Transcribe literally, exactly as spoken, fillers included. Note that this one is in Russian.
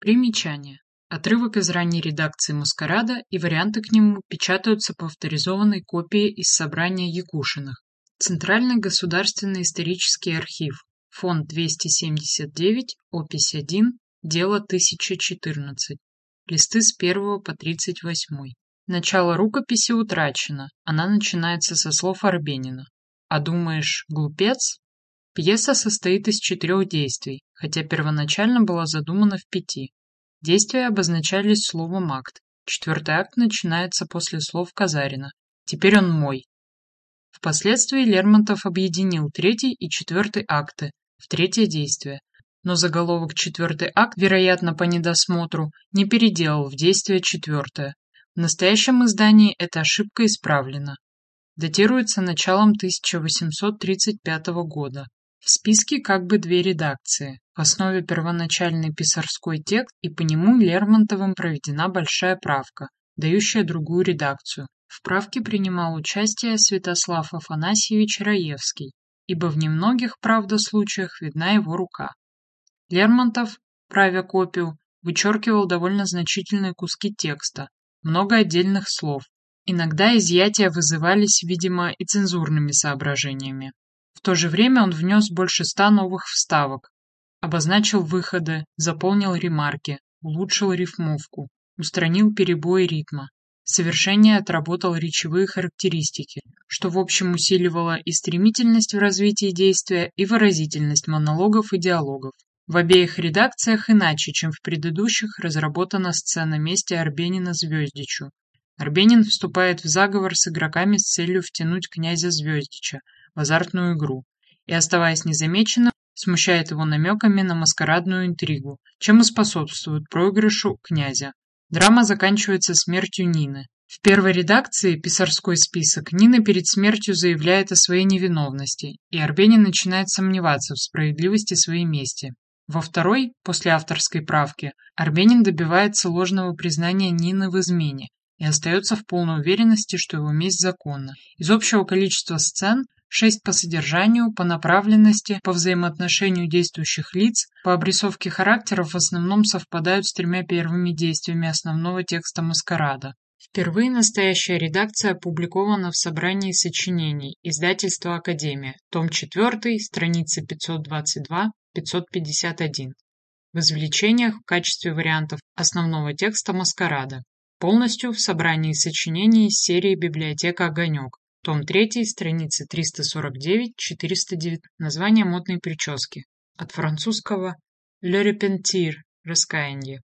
Примечание. Отрывок из ранней редакции «Маскарада» и варианты к нему печатаются по авторизованной копии из собрания Якушиных. Центральный государственный исторический архив. Фонд двести семьдесят девять, опись один, дело тысяча четырнадцать. Листы с первого по тридцать восьмой. Начало рукописи утрачено. Она начинается со слов Арбенина. «А думаешь, глупец?» Пьеса состоит из четырех действий, хотя первоначально была задумана в пяти. Действия обозначались словом «акт». Четвертый акт начинается после слов Казарина. «Теперь он мой». Впоследствии Лермонтов объединил третий и четвертый акты в третье действие, но заголовок «четвертый акт», вероятно, по недосмотру, не переделал в действие четвертое. В настоящем издании эта ошибка исправлена. Датируется началом тысяча восемьсот тридцать пятого года. В списке как бы две редакции. В основе первоначальный писарской текст, и по нему Лермонтовым проведена большая правка, дающая другую редакцию. В правке принимал участие Святослав Афанасьевич Раевский, ибо в немногих, правда, случаях видна его рука. Лермонтов, правя копию, вычеркивал довольно значительные куски текста, много отдельных слов. Иногда изъятия вызывались, видимо, и цензурными соображениями. В то же время он внес больше ста новых вставок, обозначил выходы, заполнил ремарки, улучшил рифмовку, устранил перебои ритма, совершеннее отработал речевые характеристики, что в общем усиливало и стремительность в развитии действия, и выразительность монологов и диалогов. В обеих редакциях иначе, чем в предыдущих, разработана сцена мести Арбенина Звездичу. Арбенин вступает в заговор с игроками с целью втянуть князя Звездича в азартную игру и, оставаясь незамеченным, смущает его намеками на маскарадную интригу, чем и способствует проигрышу князя. Драма заканчивается смертью Нины. В первой редакции «Писарской список» Нина перед смертью заявляет о своей невиновности, и Арбенин начинает сомневаться в справедливости своей мести. Во второй, после авторской правки, Арбенин добивается ложного признания Нины в измене и остается в полной уверенности, что его месть законна. Из общего количества сцен шесть по содержанию, по направленности, по взаимоотношению действующих лиц, по обрисовке характеров в основном совпадают с тремя первыми действиями основного текста «Маскарада». Впервые настоящая редакция опубликована в собрании сочинений издательства «Академия», том четвёртый, страницы пятьсот двадцать два — пятьсот пятьдесят один. В извлечениях в качестве вариантов основного текста «Маскарада». Полностью в собрании сочинений из серии «Библиотека Огонек», том третий, страницы триста сорок девять — четыреста девять. Название модной прически. От французского «Le Repentir» — раскаяние.